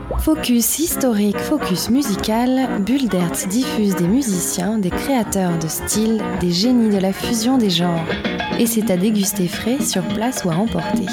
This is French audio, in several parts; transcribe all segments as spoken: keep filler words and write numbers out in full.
Focus historique, focus musical, Bulle d'Hertz diffuse des musiciens, des créateurs de style, des génies de la fusion des genres. Et c'est à déguster frais, sur place ou à emporter.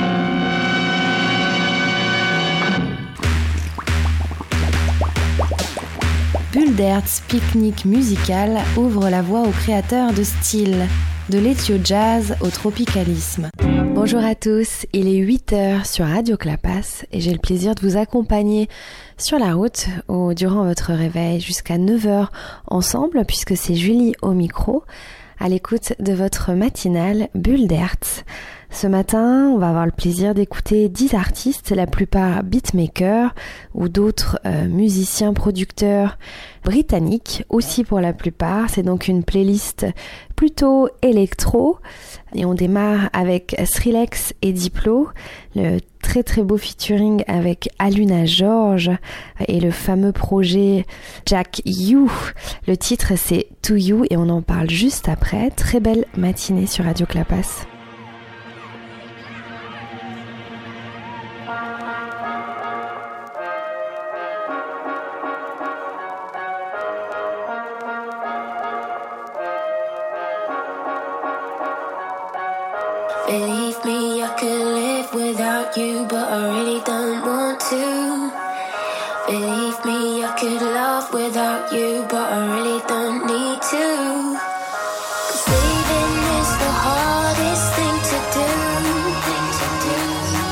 Bulle d'Hertz pique-nique musical ouvre la voie aux créateurs de style, de l'éthio jazz au tropicalisme. Bonjour à tous, il est huit heures sur Radio Clapas et j'ai le plaisir de vous accompagner sur la route ou durant votre réveil jusqu'à neuf heures ensemble, puisque c'est Julie au micro, à l'écoute de votre matinale Bulle d'Hertz. Ce matin, on va avoir le plaisir d'écouter dix artistes, la plupart beatmakers ou d'autres euh, musiciens, producteurs britanniques, aussi pour la plupart. C'est donc une playlist plutôt électro. Et on démarre avec Skrillex et Diplo, le très très beau featuring avec Aluna George et le fameux projet Jack You. Le titre c'est To You et on en parle juste après. Très belle matinée sur Radio Clapas. Believe me, I could live without you, but I really don't want to. Believe me, I could love without you, but I really don't need to. 'Cause leaving is the hardest thing to do, thing to do.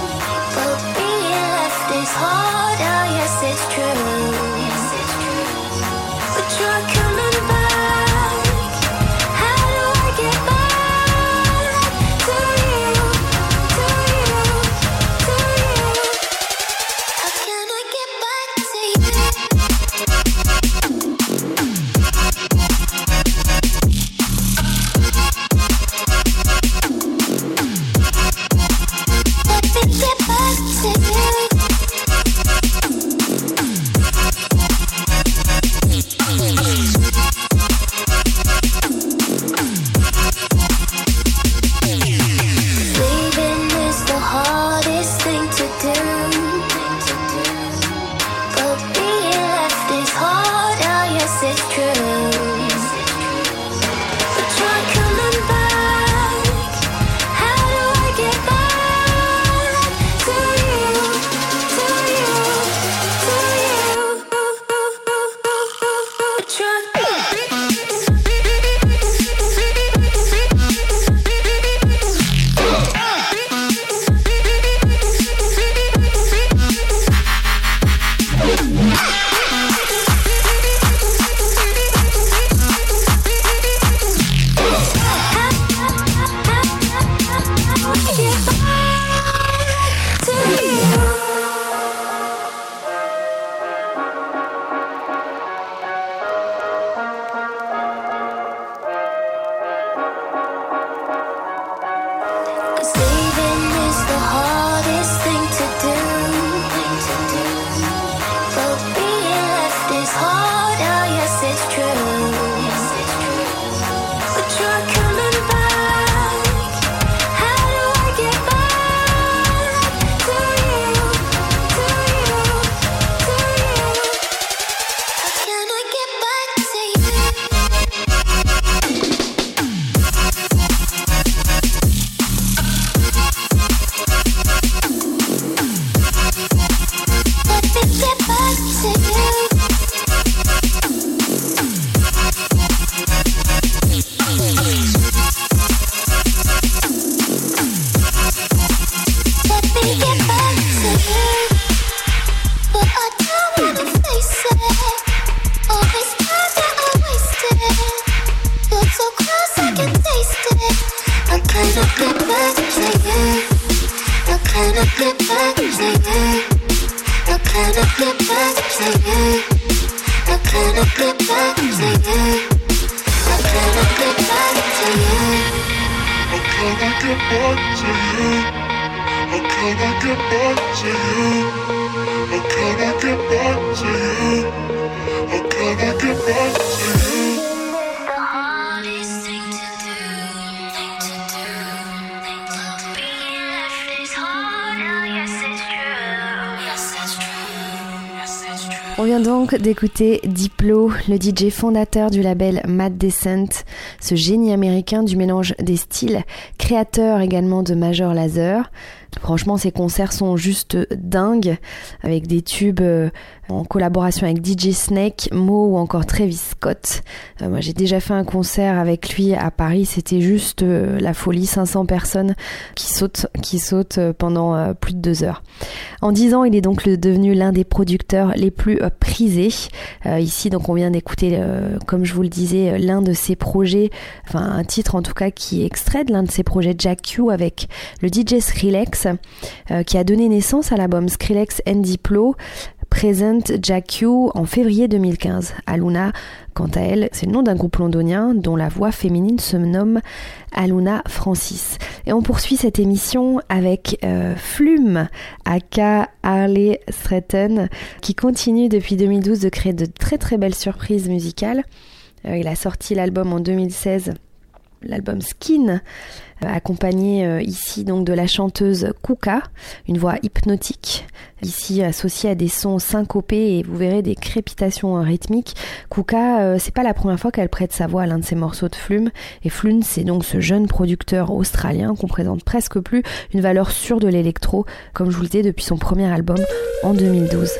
But being left is hard, oh yes it's true, yes it's true. But try coming back, how do I get back? Yes, it's true. On vient donc d'écouter Diplo, le D J fondateur du label Mad Descent, ce génie américain du mélange des styles, créateur également de Major Lazer. Franchement, ces concerts sont juste dingues, avec des tubes euh, en collaboration avec D J Snake, Mo ou encore Travis Scott. Euh, moi, j'ai déjà fait un concert avec lui à Paris, c'était juste euh, la folie, cinq cents personnes qui sautent, qui sautent pendant euh, plus de deux heures. En dix ans, il est donc le, devenu l'un des producteurs les plus euh, prisés. Euh, ici, donc, on vient d'écouter, euh, comme je vous le disais, l'un de ses projets, enfin un titre en tout cas qui est extrait de l'un de ses projets Jack Q avec le D J Skrillex. Euh, qui a donné naissance à l'album Skrillex and Diplo Present Jack Q en février deux mille quinze. Aluna, quant à elle, c'est le nom d'un groupe londonien dont la voix féminine se nomme Aluna Francis. Et on poursuit cette émission avec euh, Flume, aka Harley Stratton, qui continue depuis deux mille douze de créer de très très belles surprises musicales. Euh, il a sorti l'album en deux mille seize, l'album Skin, euh, accompagné euh, ici donc de la chanteuse Kuka, une voix hypnotique, ici associée à des sons syncopés et vous verrez des crépitations rythmiques. Kuka, euh, c'est pas la première fois qu'elle prête sa voix à l'un de ses morceaux de Flume, et Flume c'est donc ce jeune producteur australien qu'on présente presque plus, une valeur sûre de l'électro, comme je vous le disais depuis son premier album en deux mille douze.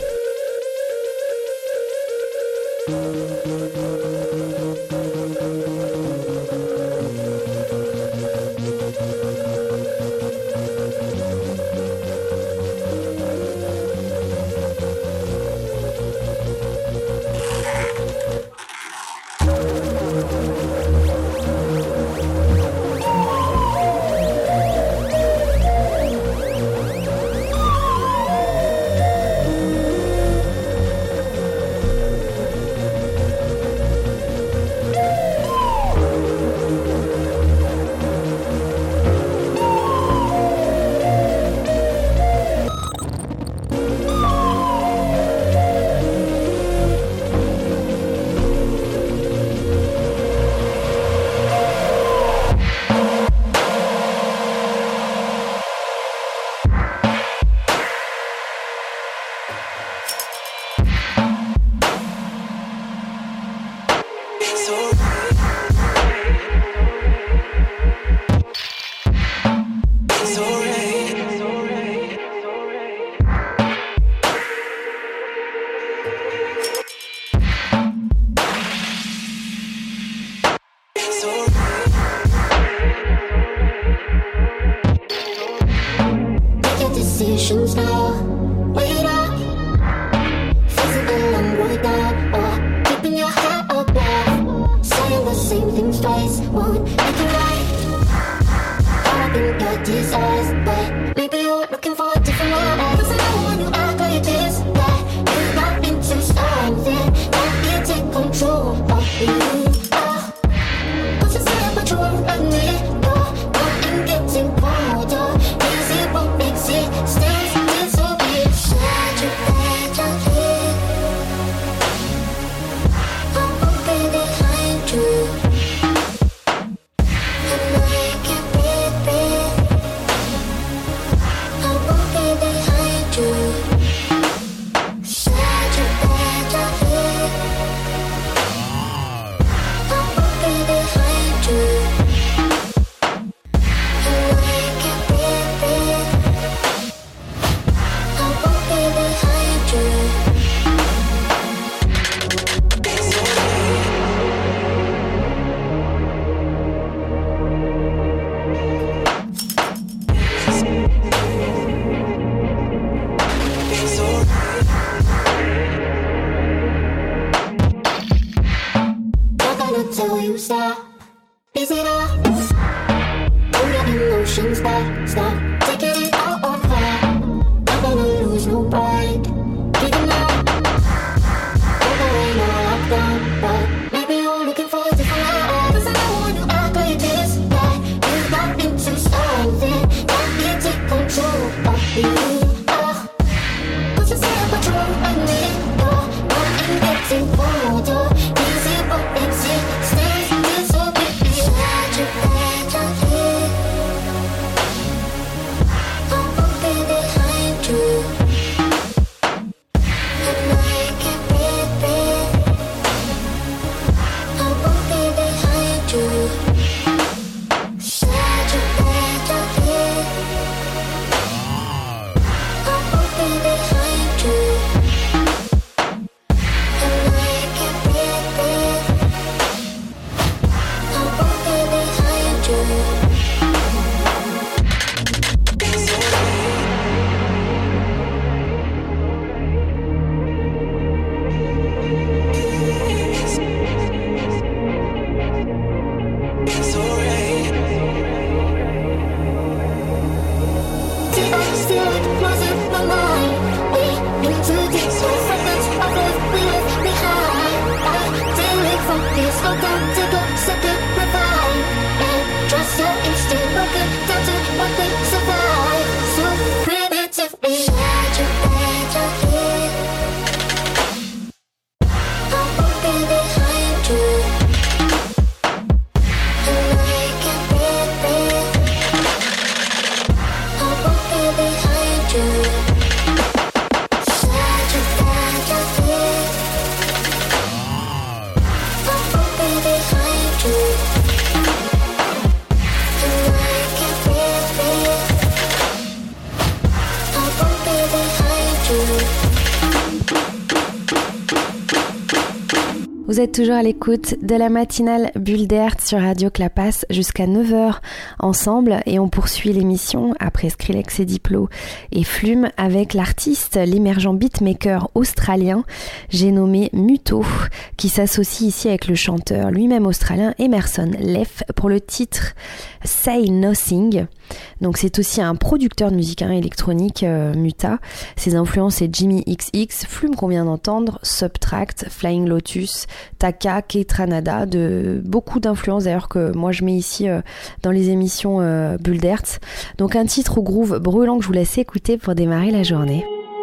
Vous êtes toujours à l'écoute de la matinale Bulle d'Hertz sur Radio Clapas jusqu'à neuf heures ensemble et on poursuit l'émission après Skrillex et Diplo et Flume avec l'artiste, l'émergent beatmaker australien, j'ai nommé Muto, qui s'associe ici avec le chanteur lui-même australien Emerson Leff pour le titre Say Nothing. Donc c'est aussi un producteur de musique hein, électronique euh, Muta. Ses influences c'est Jimmy X X, Flume qu'on vient d'entendre, Subtract, Flying Lotus, Taka, Keitranada, de beaucoup d'influences d'ailleurs que moi je mets ici euh, dans les émissions euh, Bulle d'Hertz. Donc un titre au groove brûlant que je vous laisse écouter pour démarrer la journée.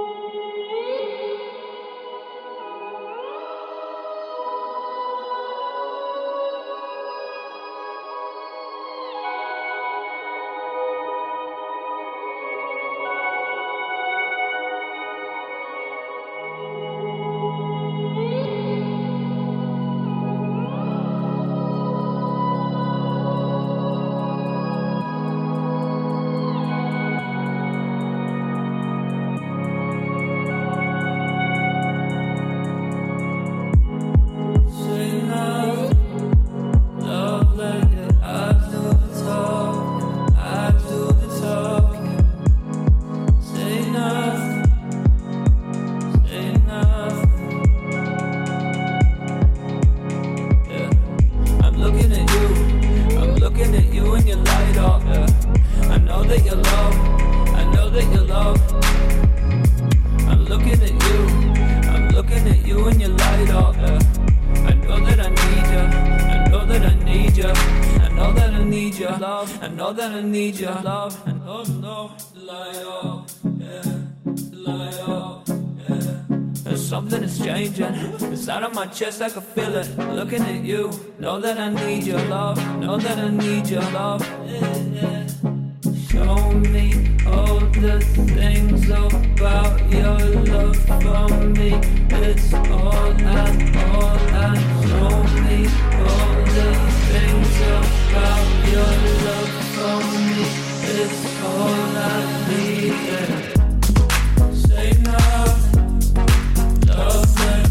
My chest, I can feel it. Looking at you, know that I need your love. Know that I need your love. Yeah. Show me all the things about your love for me. It's all I, all I. Show me all the things about your love for me. It's all I need. Yeah. Say nothing, love that.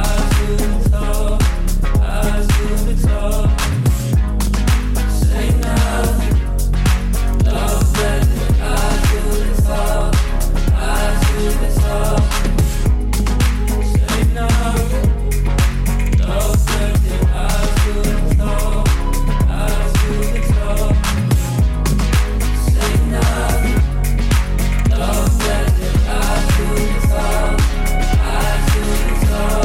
Eyes to the top. Say nothing. Love that. Eyes to the top. Eyes to the top. Say nothing. Love that. Eyes to the top. Eyes to the top. Say nothing. Love that. Eyes to the top. Eyes to the top.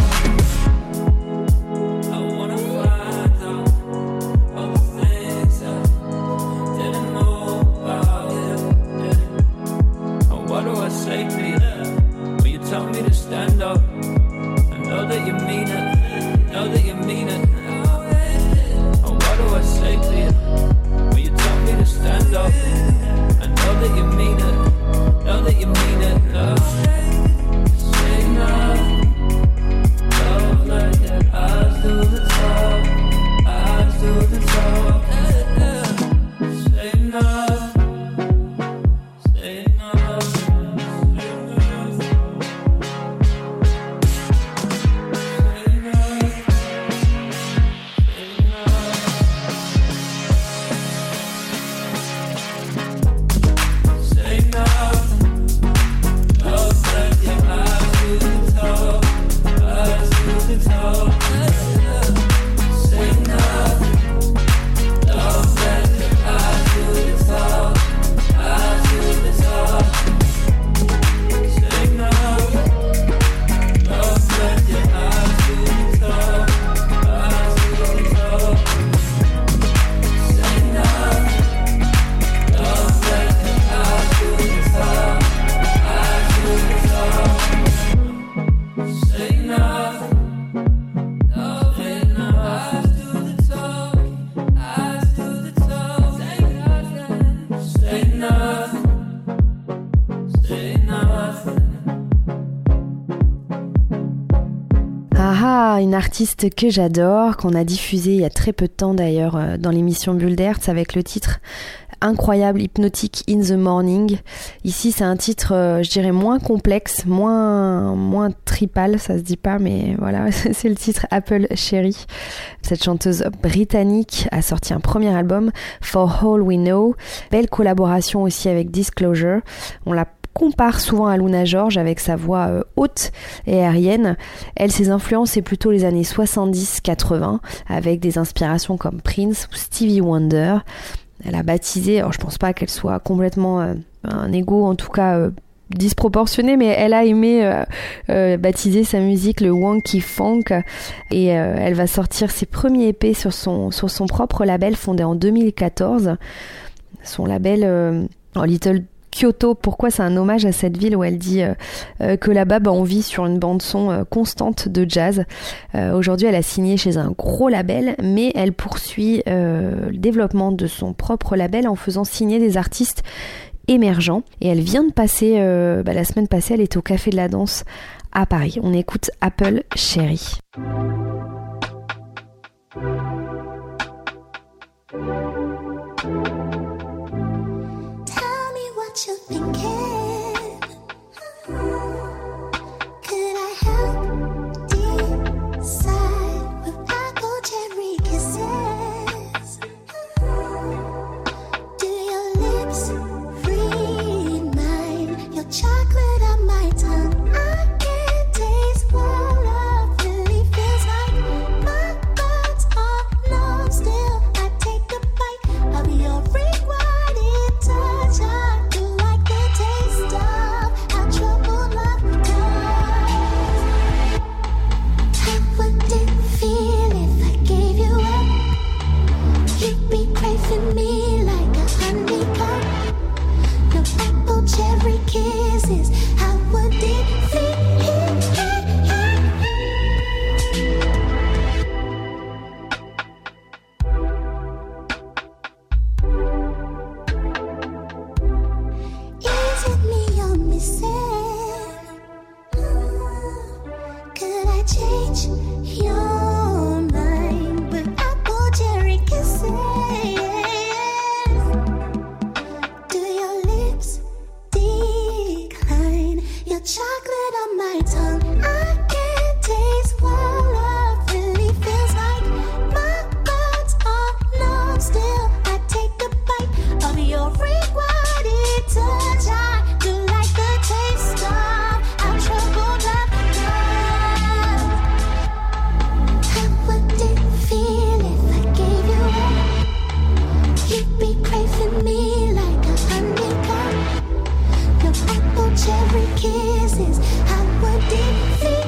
Stand up, I know that you mean it, know that you mean it. Oh, what do I say to you? When you tell me to stand up, I know that you mean it, know that you mean it. No. Say nothing, love like that. Eyes to the top, eyes to the top. Say nothing. Une artiste que j'adore, qu'on a diffusée il y a très peu de temps d'ailleurs dans l'émission Bulle d'Hertz avec le titre incroyable, hypnotique, In the Morning. Ici, c'est un titre, euh, je dirais, moins complexe, moins, moins tripal, ça se dit pas, mais voilà, c'est le titre Apple Cherry. Cette chanteuse britannique a sorti un premier album, For All We Know. Belle collaboration aussi avec Disclosure. On l'a compare souvent à Luna George avec sa voix euh, haute et aérienne. Elle, ses influences, c'est plutôt les années soixante-dix quatre-vingts, avec des inspirations comme Prince ou Stevie Wonder. Elle a baptisé, alors je pense pas qu'elle soit complètement euh, un ego, en tout cas euh, disproportionné, mais elle a aimé euh, euh, baptiser sa musique le Wonky Funk, et euh, elle va sortir ses premiers E P sur son, sur son propre label fondé en deux mille quatorze. Son label euh, Little Kyoto. Pourquoi? C'est un hommage à cette ville où elle dit euh, euh, que là-bas, bah, on vit sur une bande-son euh, constante de jazz. Euh, aujourd'hui, elle a signé chez un gros label, mais elle poursuit euh, le développement de son propre label en faisant signer des artistes émergents. Et elle vient de passer, euh, bah, la semaine passée, elle était au Café de la Danse à Paris. On écoute Apple Cherry. You're thinking, could I help decide with apple cherry kisses? Do your lips read mine? Your chocolate on my tongue. I can't taste what love really feels like. My thoughts are numb still. I take a bite of your requited touch. I me like a honeycomb. Your apple cherry kisses. How would it feel? Is it me you're missing? Could I change your mind with apple cherry kisses? Chocolate on my tongue. I can't taste what love really feels like. My thoughts are numb still. I take a bite of your requited touch. I do like the taste of our troubled love. How would it feel if I gave you up? You'd be craving me like a honeycomb. Your apple cherry kisses. How would it feel?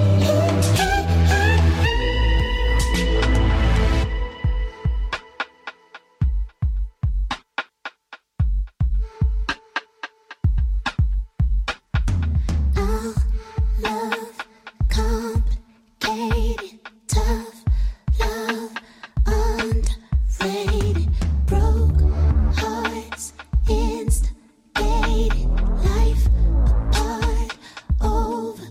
Oh, love, complicated, tough love, underrated, broke hearts, instigated, life apart, over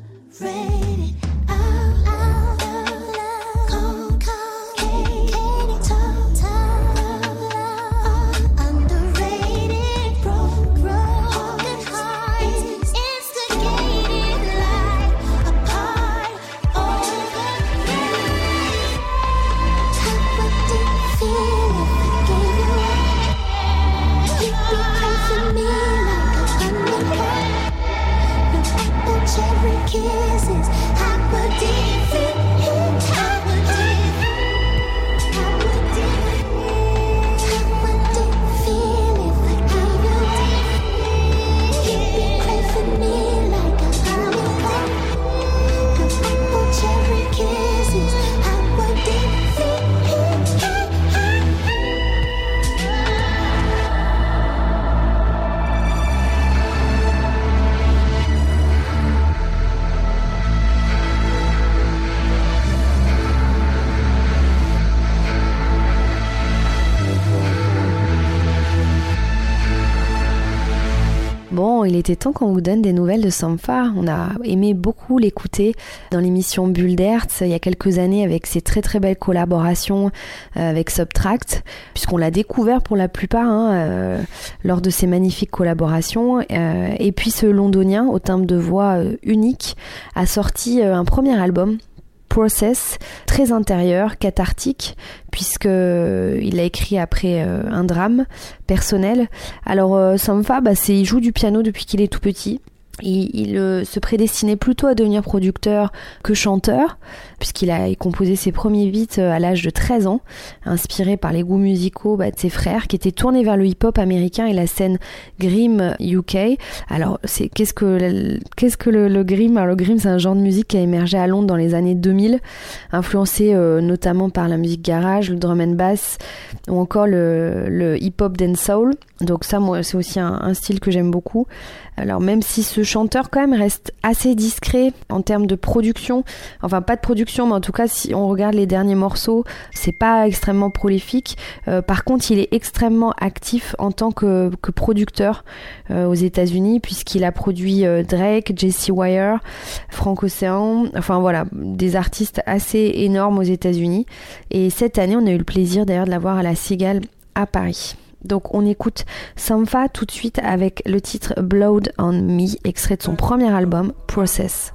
il était temps qu'on vous donne des nouvelles de Sampha. On a aimé beaucoup l'écouter dans l'émission Bulle d'Hertz il y a quelques années avec ses très très belles collaborations euh, avec Subtract, puisqu'on l'a découvert pour la plupart hein, euh, lors de ces magnifiques collaborations. Euh, et puis ce londonien au timbre de voix euh, unique a sorti euh, un premier album, Process, très intérieur, cathartique, puisque euh, il l'a écrit après euh, un drame personnel. Alors euh, Sampha, bah, c'est, il joue du piano depuis qu'il est tout petit. Il, il euh, se prédestinait plutôt à devenir producteur que chanteur, puisqu'il a composé ses premiers beats à l'âge de treize ans, inspiré par les goûts musicaux bah, de ses frères, qui étaient tournés vers le hip-hop américain et la scène Grime U K. Alors, c'est, qu'est-ce que, le, qu'est-ce que le, le Grime ? Alors, le Grime, c'est un genre de musique qui a émergé à Londres dans les années deux mille, influencé euh, notamment par la musique garage, le drum and bass, ou encore le, le hip-hop dancehall. Donc ça, moi, c'est aussi un, un style que j'aime beaucoup. Alors même si ce chanteur quand même reste assez discret en termes de production, enfin pas de production, mais en tout cas si on regarde les derniers morceaux, c'est pas extrêmement prolifique. Euh, par contre, il est extrêmement actif en tant que, que producteur euh, aux États-Unis, puisqu'il a produit euh, Drake, Jessie Wire, Frank Ocean, enfin voilà, des artistes assez énormes aux États-Unis. Et cette année, on a eu le plaisir d'ailleurs de l'avoir à la Cigale à Paris. Donc on écoute Sampha tout de suite avec le titre Blood on Me, extrait de son premier album Process.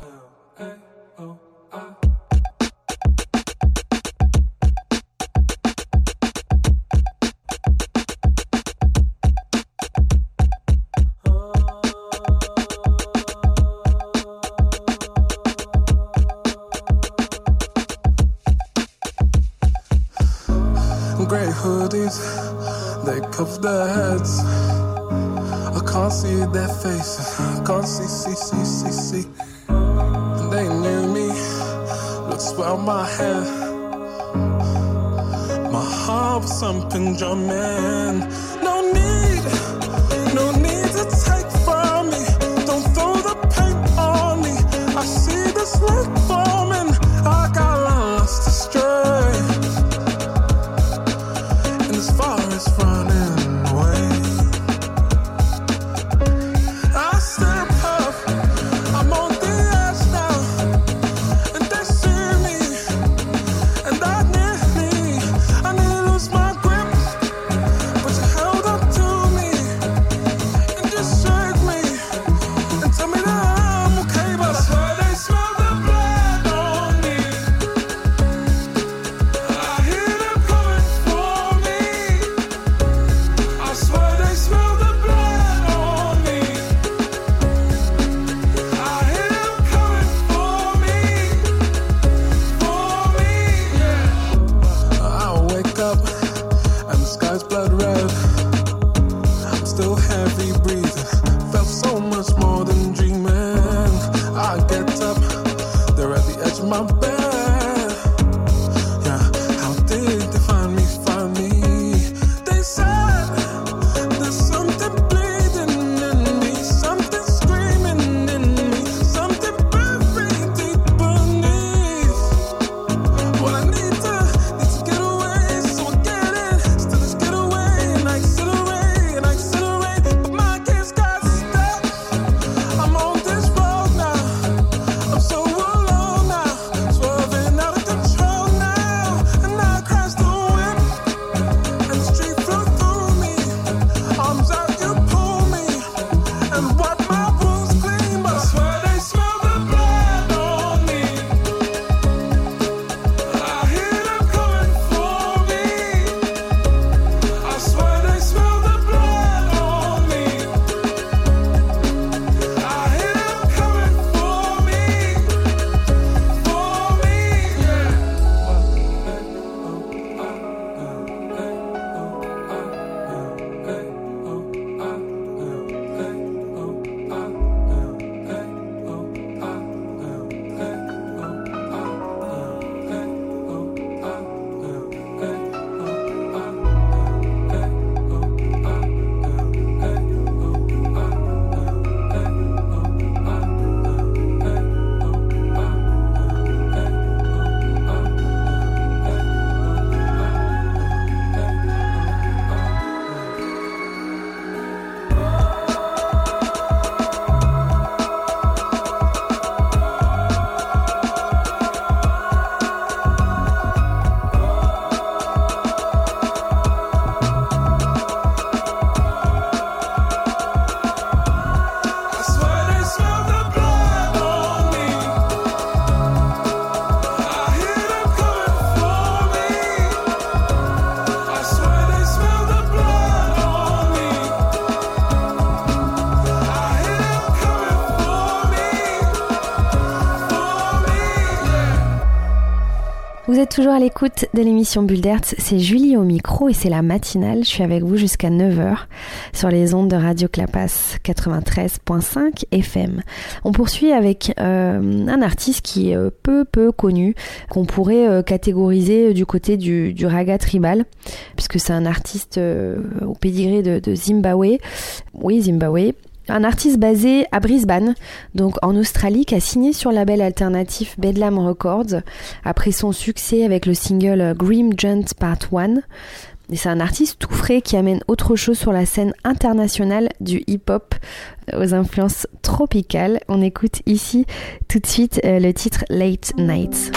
Grey hoodies, they cover their heads. I can't see their faces, I can't see, see, see, see, see. And they knew me, look swell my hair. My heart was something drumming. No need, no need to take from me. Don't throw the paint on me. I see this lake forming, I got lost astray. As far as running away, I step up, I'm on the edge now, and they see me, and I need me, I need to lose my grip, but you held up to me, and just shake me, and tell me that I'm okay, but I swear they smell the blood on me, I hear them coming for me. I swear they smell the blood on me. I hear them coming for me, for me, yeah. I wake up and the sky's blood red. I'm still heavy breathing, felt so much more than dreaming. I get up, they're at the edge of my bed. Yeah, how did they find me, find me? They said there's something bleeding in me, something screaming in me, something buried deep beneath. Well, I need to, need to get away, so I get in, still let's get away, and I accelerate, and I accelerate, but my kids got stuck. I'm on this road now, I'm so alone now, swerving Vous êtes toujours à l'écoute de l'émission Bulle d'Hertz, c'est Julie au micro et c'est la matinale. Je suis avec vous jusqu'à neuf heures sur les ondes de Radio Clapas quatre-vingt-treize virgule cinq F M. On poursuit avec euh, un artiste qui est euh, peu peu connu, qu'on pourrait euh, catégoriser du côté du, du raga tribal, puisque c'est un artiste euh, au pédigré de, de Zimbabwe. Oui, Zimbabwe. Un artiste basé à Brisbane, donc en Australie, qui a signé sur le label alternatif Bedlam Records après son succès avec le single Grim Giant Part un. Et c'est un artiste tout frais qui amène autre chose sur la scène internationale du hip-hop aux influences tropicales. On écoute ici tout de suite euh, le titre Late Nights.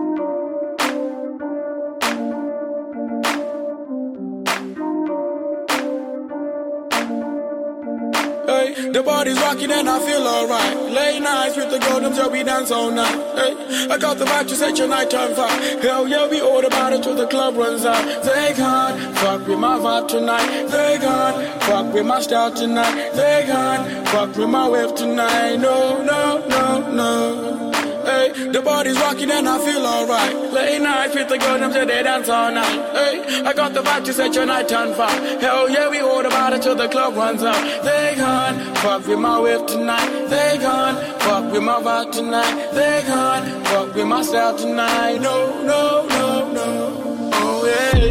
Hey, the body's rocking and I feel alright. Late nights with the golden till we dance all night. Hey, I got the vibe to set your night on fire. Hell yeah, we order about it till the club runs out. They can't fuck with my vibe tonight. They can't fuck with my style tonight. They can't fuck with my wave tonight. No, no, no, no. Hey, the body's rocking and I feel alright. Late nights with the girl, them say they dance all night. Hey, I got the vibe to set your night on fire. Hell yeah, we all about it till the club runs out. They can't fuck with my wave tonight. They can't fuck with my vibe tonight. They can't fuck with my style tonight. No, no, no, no. Oh yeah.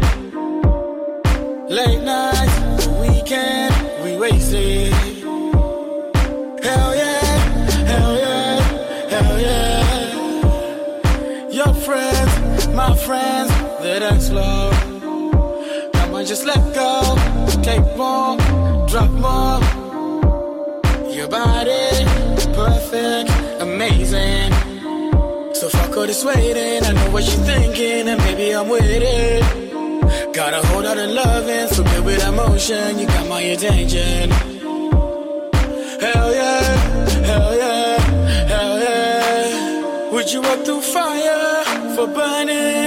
Late nights, weekend, we wasted. Hell yeah, hell yeah. Hell yeah. Your friends, my friends, they dance slow. Come on, just let go. Take more, drop more. Your body, perfect, amazing. So fuck all this waiting. I know what you're thinking, and maybe I'm with it. Got a whole lot of loving, so good with emotion. You got my attention. Hell yeah, hell yeah. Hell yeah. Would you walk through fire for burning,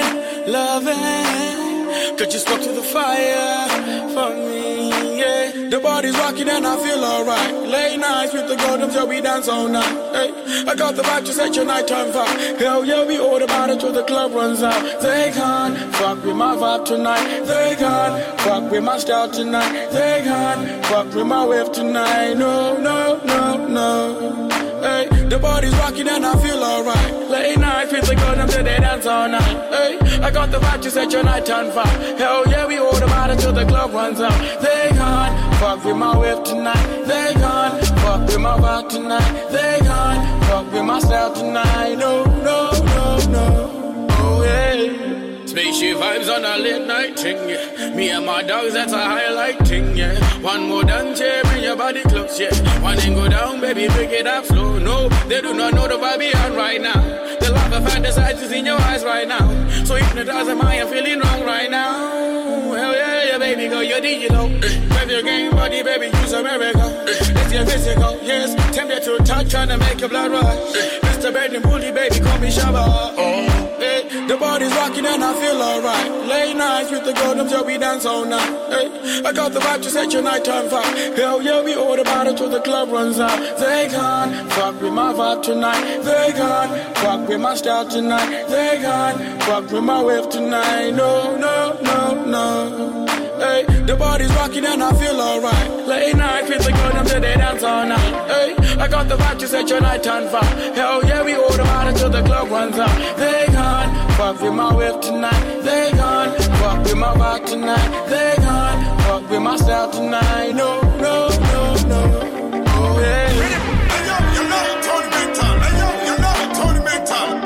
loving? Could you walk through the fire for me? Yeah. The body's rocking and I feel alright. Late nights with the golden till we dance all night. Hey, I got the vibe to set your night on fire. Hell yeah, we all about it till the club runs out. They can't fuck with my vibe tonight. They can't fuck with my style tonight. They can't fuck with my wave tonight. No, no, no, no. Hey, the body's rocking and I feel alright. Late nights with the girl, them say they dance all night. Hey, I got the vibe to set your night on fire. Hell yeah, we all about it till the club runs out. They can't fuck with my wave tonight. They can't fuck with my vibe tonight. They can't fuck with my style tonight. No, no, no, no. Oh yeah. Spaceship vibes on a late night thing, yeah. Me and my dogs, that's a highlight thing, yeah. One more dance, yeah, bring your body close, yeah. One thing go down, baby, pick it up slow. No, they do not know the vibe beyond right now. The love of fantasize is in your eyes right now. So hypnotize am I am feeling wrong right now. Hell yeah, yeah, baby, go, you're digital. With your game body, baby, use America. It's your physical, yes. Tempted to touch, trying to make your blood rush. Mister Benny Bully, baby, call me Shabba. Oh. Hey, the body's rocking and I feel alright. Late nights with the golden till we dance all night. Hey, I got the vibe to set your night on fire. Hell yeah, we all about it till the club runs out. They can't fuck with my vibe tonight. They can't fuck with my style tonight. They can't fuck with my wave tonight. No, no, no, no. Hey, the body's rocking and I feel alright. Late nights with the golden till they dance all night. Hey, I got the vibe to set your night on fire. Hell yeah, we all about it till the club runs out. They can't fuck with my wave tonight. They can't fuck with my vibe tonight. They can't fuck with my style tonight. No, no, no, no. Oh yeah. Hey yo, you know Tony Big Time. Hey yo, you know Tony Big Time.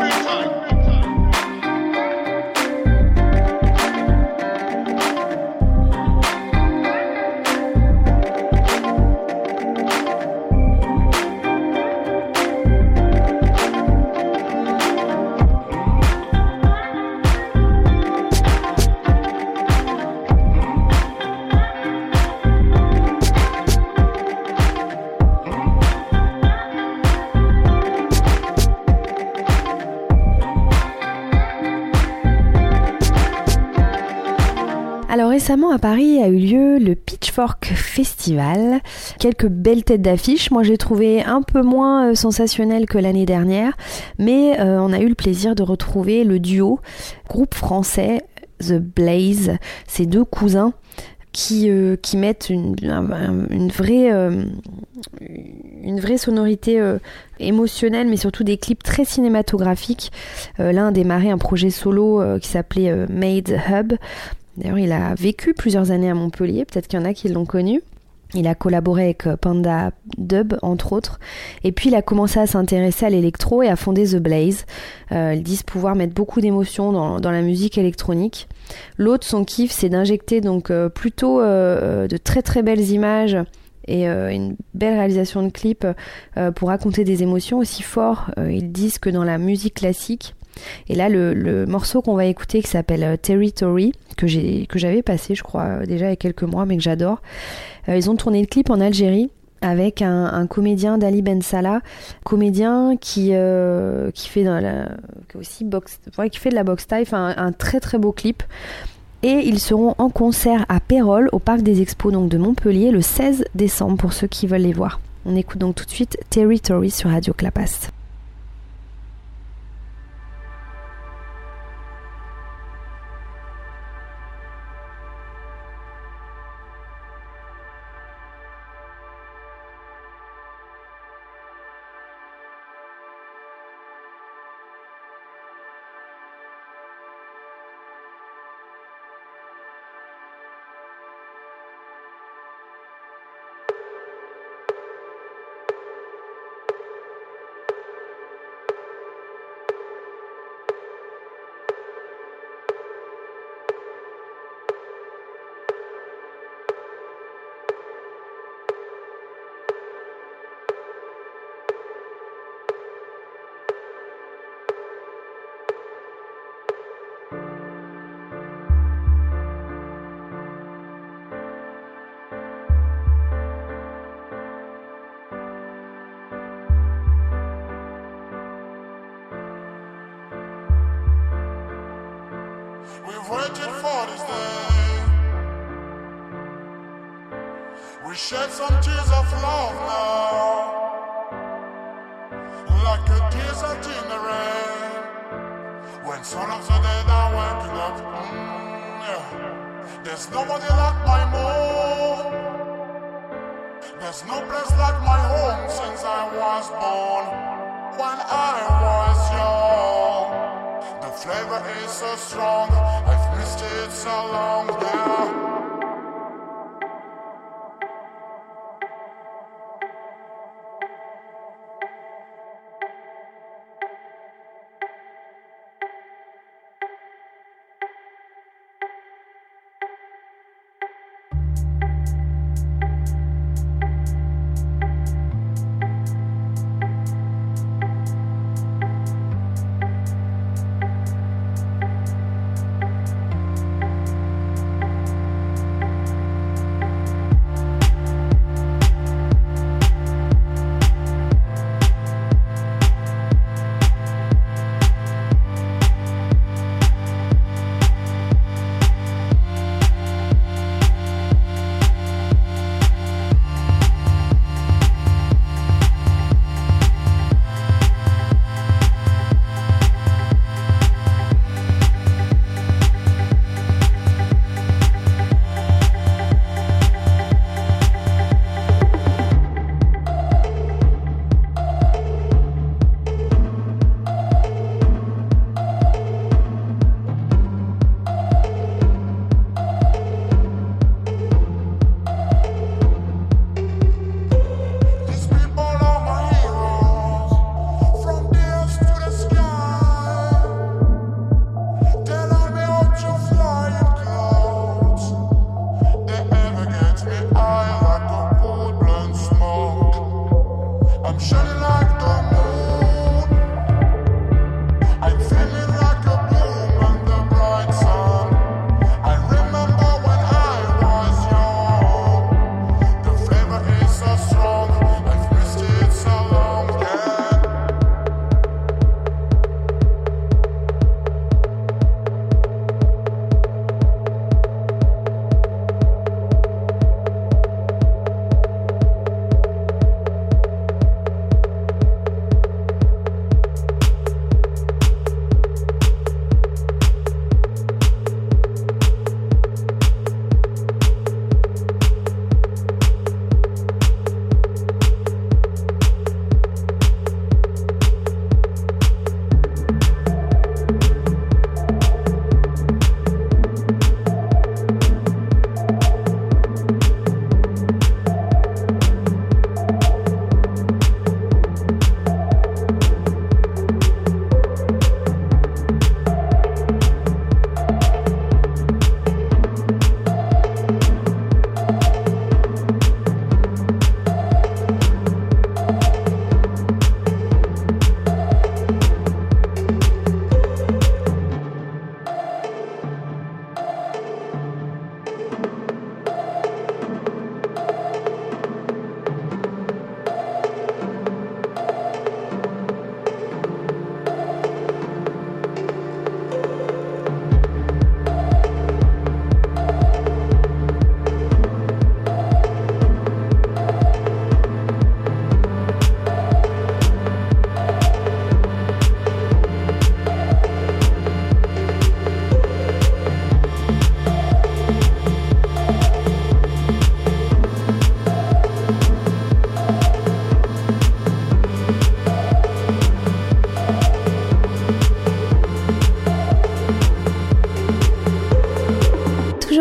récemment à Paris a eu lieu le Pitchfork Festival. Quelques belles têtes d'affiche. Moi j'ai trouvé un peu moins euh, sensationnel que l'année dernière, mais euh, on a eu le plaisir de retrouver le duo, groupe français The Blaze, ces deux cousins qui, euh, qui mettent une, un, une, vraie, euh, une vraie sonorité euh, émotionnelle, mais surtout des clips très cinématographiques. Euh, l'un a démarré un projet solo euh, qui s'appelait euh, Made Hub. D'ailleurs, il a vécu plusieurs années à Montpellier, peut-être qu'il y en a qui l'ont connu. Il a collaboré avec Panda Dub, entre autres. Et puis, il a commencé à s'intéresser à l'électro et à fonder The Blaze. Euh, ils disent pouvoir mettre beaucoup d'émotions dans, dans la musique électronique. L'autre, son kiff, c'est d'injecter donc euh, plutôt euh, de très très belles images et euh, une belle réalisation de clips euh, pour raconter des émotions aussi fortes, euh, ils disent, que dans la musique classique. Et là, le, le morceau qu'on va écouter, qui s'appelle euh, Territory, que, j'ai, que j'avais passé, je crois, euh, déjà il y a quelques mois, mais que j'adore. Euh, ils ont tourné le clip en Algérie avec un, un comédien, Dali Ben Salah, comédien qui, euh, qui, fait dans la, aussi box, ouais, qui fait de la boxe taille, un, un très très beau clip. Et ils seront en concert à Pérols, au Parc des Expos donc de Montpellier, le seize décembre, pour ceux qui veulent les voir. On écoute donc tout de suite Territory sur Radio Clapas. We've waited for this day. We shed some tears of love now, like a desert in the rain. When sun of the dead are waking up, mm, yeah. There's nobody like my moon. There's no place like my home since I was born. When I was young, the flavor is so strong. I've missed it so long now.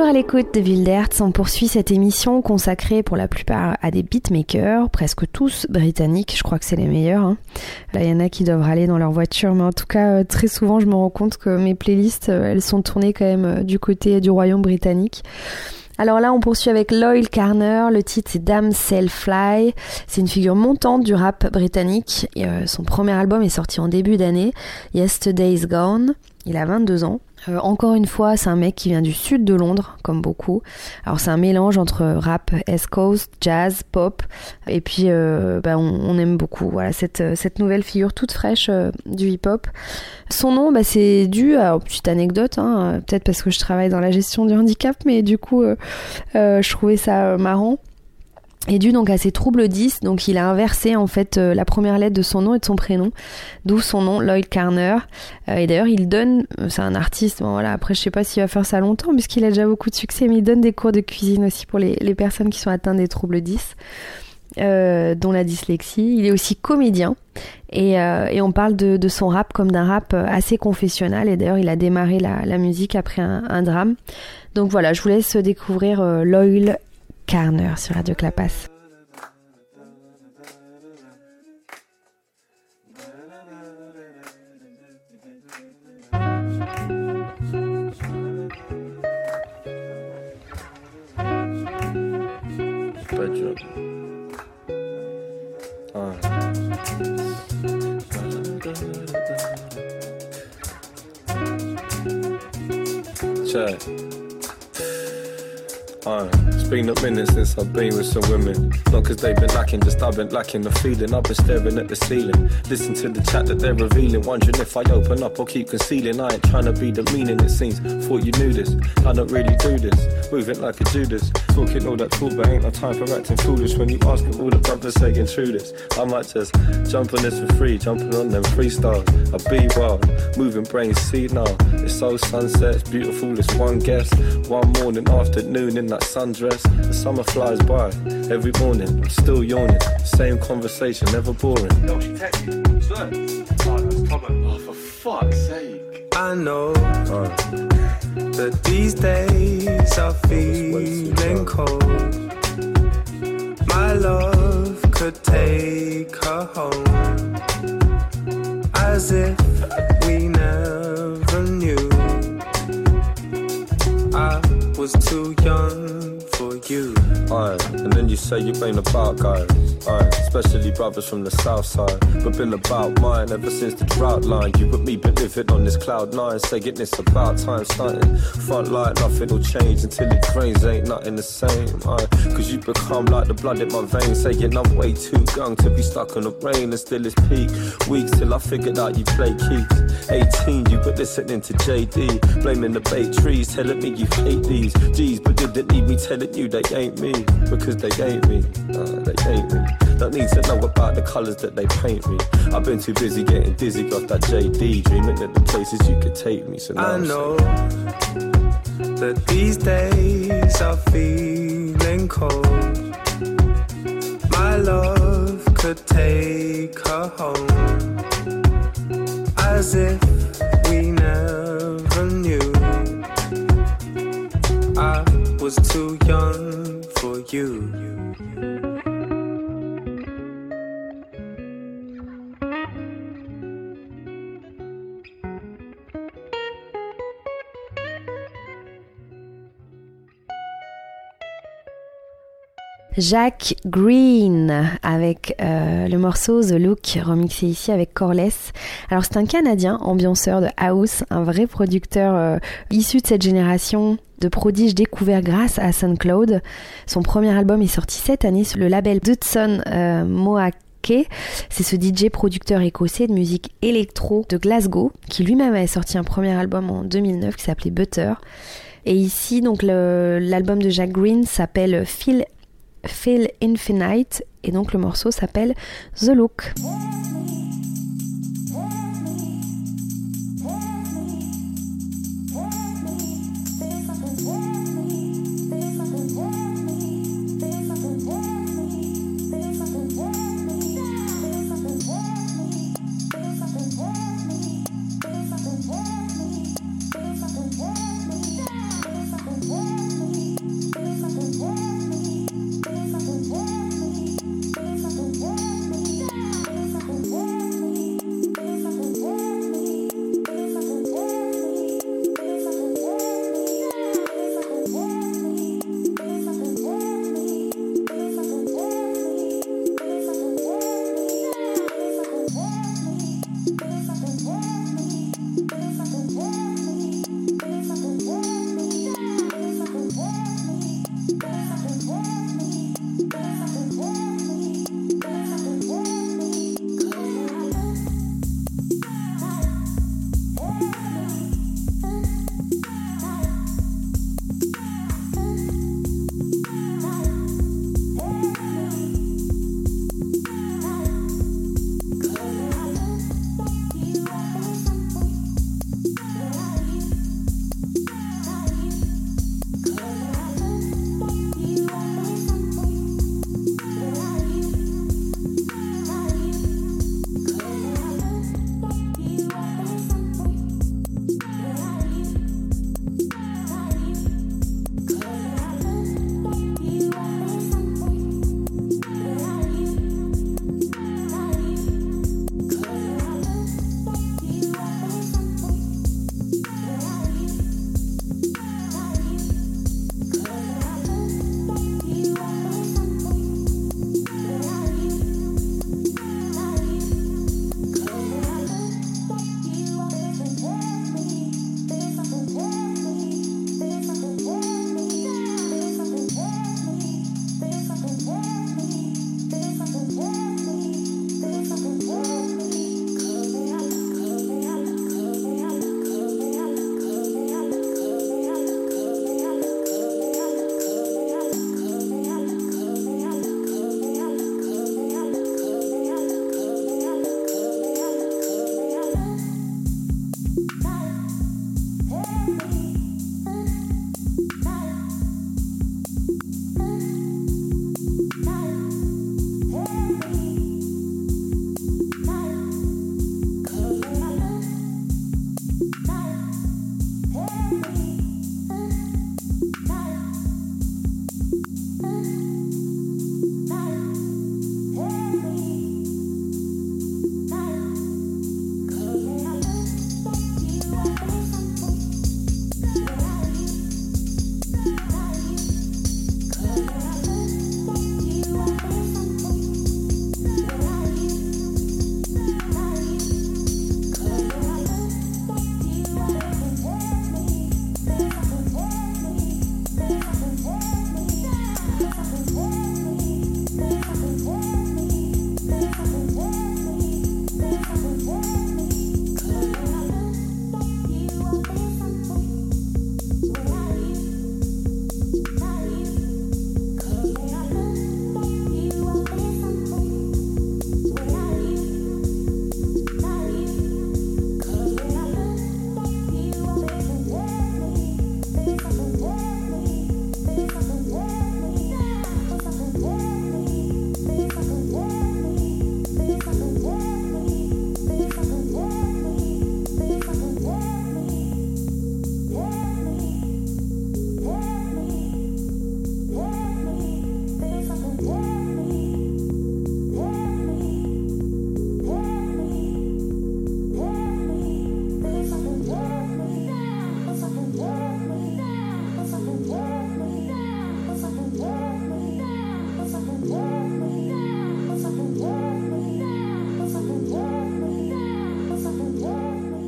à l'écoute de Wildertz, on poursuit cette émission consacrée pour la plupart à des beatmakers, presque tous britanniques, je crois que c'est les meilleurs. Hein. Là, il y en a qui doivent râler dans leur voiture, mais en tout cas, très souvent, je me rends compte que mes playlists, elles sont tournées quand même du côté du royaume britannique. Alors là, on poursuit avec Loyle Carner. Le titre, c'est Damn Sail Fly. C'est une figure montante du rap britannique. Et, euh, son premier album est sorti en début d'année, Yesterday's Gone. Il a vingt-deux ans. Euh, encore une fois, c'est un mec qui vient du sud de Londres, comme beaucoup. Alors c'est un mélange entre rap, East Coast, jazz, pop, et puis euh, bah, on, on aime beaucoup. Voilà cette cette nouvelle figure toute fraîche euh, du hip-hop. Son nom, bah, c'est dû à une petite anecdote, hein, peut-être parce que je travaille dans la gestion du handicap, mais du coup, euh, euh, je trouvais ça marrant. Et dû donc à ses troubles dys, donc il a inversé en fait euh, la première lettre de son nom et de son prénom, d'où son nom Loyle Carner. Euh, et d'ailleurs il donne, c'est un artiste, bon voilà, après je sais pas s'il va faire ça longtemps puisqu'il a déjà beaucoup de succès, mais il donne des cours de cuisine aussi pour les, les personnes qui sont atteintes des troubles dys, euh, dont la dyslexie. Il est aussi comédien et, euh, et on parle de, de son rap comme d'un rap assez confessionnal, et d'ailleurs il a démarré la, la musique après un, un drame. Donc voilà, je vous laisse découvrir euh, Loyle Carner sur Radio Clapas. Bad job. Uh. Check. Uh, it's been a minute since I've been with some women. Not cause they've been lacking, just I've been lacking the feeling. I've been staring at the ceiling, listen to the chat that they're revealing, wondering if I open up or keep concealing. I ain't trying to be demeaning, it seems. Thought you knew this, I don't really do this. Moving like a Judas, talking all that talk, but ain't no time for acting foolish. When you ask all the brothers saying true this, I might just jump on this for free, jumping on them freestyle. I be wild, moving brains see now. It's so sunset, it's beautiful, it's one guess. One morning, afternoon in that sundress. The summer flies by, every morning I'm still yawning. Same conversation, never boring. No, she texted, sir. Oh, that's common. Oh, for fuck's sake. I know uh. that these days are feeling cold. My love could take her home, as if we never knew. I was too young for you. Aye, and then you say you ain't about guys. Aye, especially brothers from the south side. But been about mine ever since the drought line. You and me been living on this cloud nine, saying it's about time starting. Front light, nothing will change until it drains, ain't nothing the same. Aye, cause you become like the blood in my veins, saying I'm way too young to be stuck in the rain and still it's peak. Weeks till I figured out you play keys. eighteen, you been listening to J D, blaming the bay trees, telling me you hate these G's, but didn't need me telling you they ain't me, because they ain't me, uh, they ain't me. Don't need to know about the colours that they paint me. I've been too busy getting dizzy off that J D, dreaming of the places you could take me. So now I know that these days are feeling cold. My love could take her home, as if we never knew. I was too young for you. Jack Green avec euh, le morceau The Look, remixé ici avec Corless. Alors c'est un Canadien, ambianceur de house, un vrai producteur euh, issu de cette génération de prodiges découverts grâce à SoundCloud. Son premier album est sorti cette année sur le label Dudson euh, Moak. C'est ce D J producteur écossais de musique électro de Glasgow qui lui-même avait sorti un premier album en deux mille neuf qui s'appelait Butter. Et ici donc le, l'album de Jack Green s'appelle Feel Feel Infinite et donc le morceau s'appelle The Look. One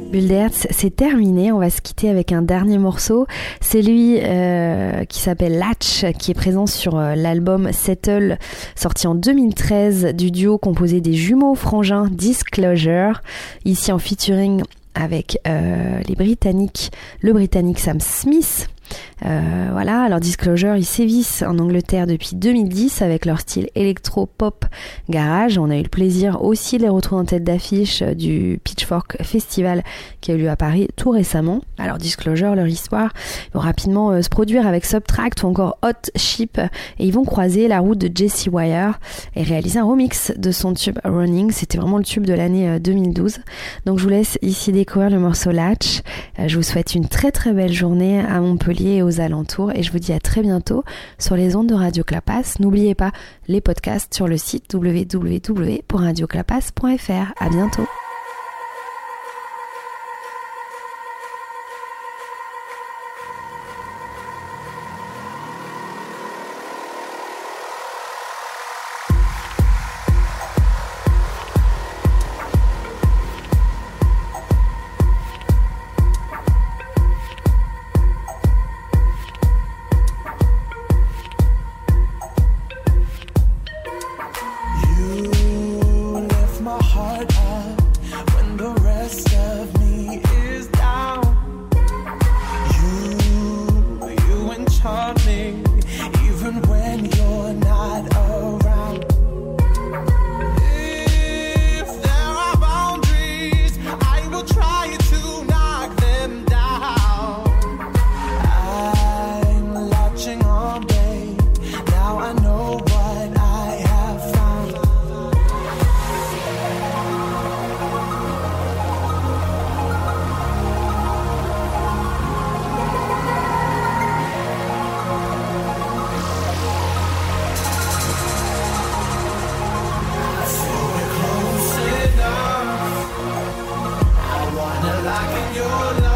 Bulle d'Hertz, c'est terminé. On va se quitter avec un dernier morceau. C'est lui euh, qui s'appelle Latch, qui est présent sur euh, l'album Settle, sorti en deux mille treize, du duo composé des jumeaux frangins Disclosure, ici en featuring avec euh, les Britanniques, le Britannique Sam Smith. Euh, voilà, alors Disclosure, ils sévissent en Angleterre depuis deux mille dix avec leur style électro-pop garage. On a eu le plaisir aussi de les retrouver en tête d'affiche du Pitchfork Festival qui a eu lieu à Paris tout récemment. Alors Disclosure, leur histoire, ils vont rapidement euh, se produire avec Subtract ou encore Hot Chip et ils vont croiser la route de Jessie Wire et réaliser un remix de son tube Running. C'était vraiment le tube de l'année euh, deux mille douze. Donc je vous laisse ici découvrir le morceau Latch. Euh, je vous souhaite une très très belle journée à Montpellier et aux alentours et je vous dis à très bientôt sur les ondes de Radio Clapas. N'oubliez pas les podcasts sur le site w w w point radio clapas point f r. À bientôt. Lock in your life.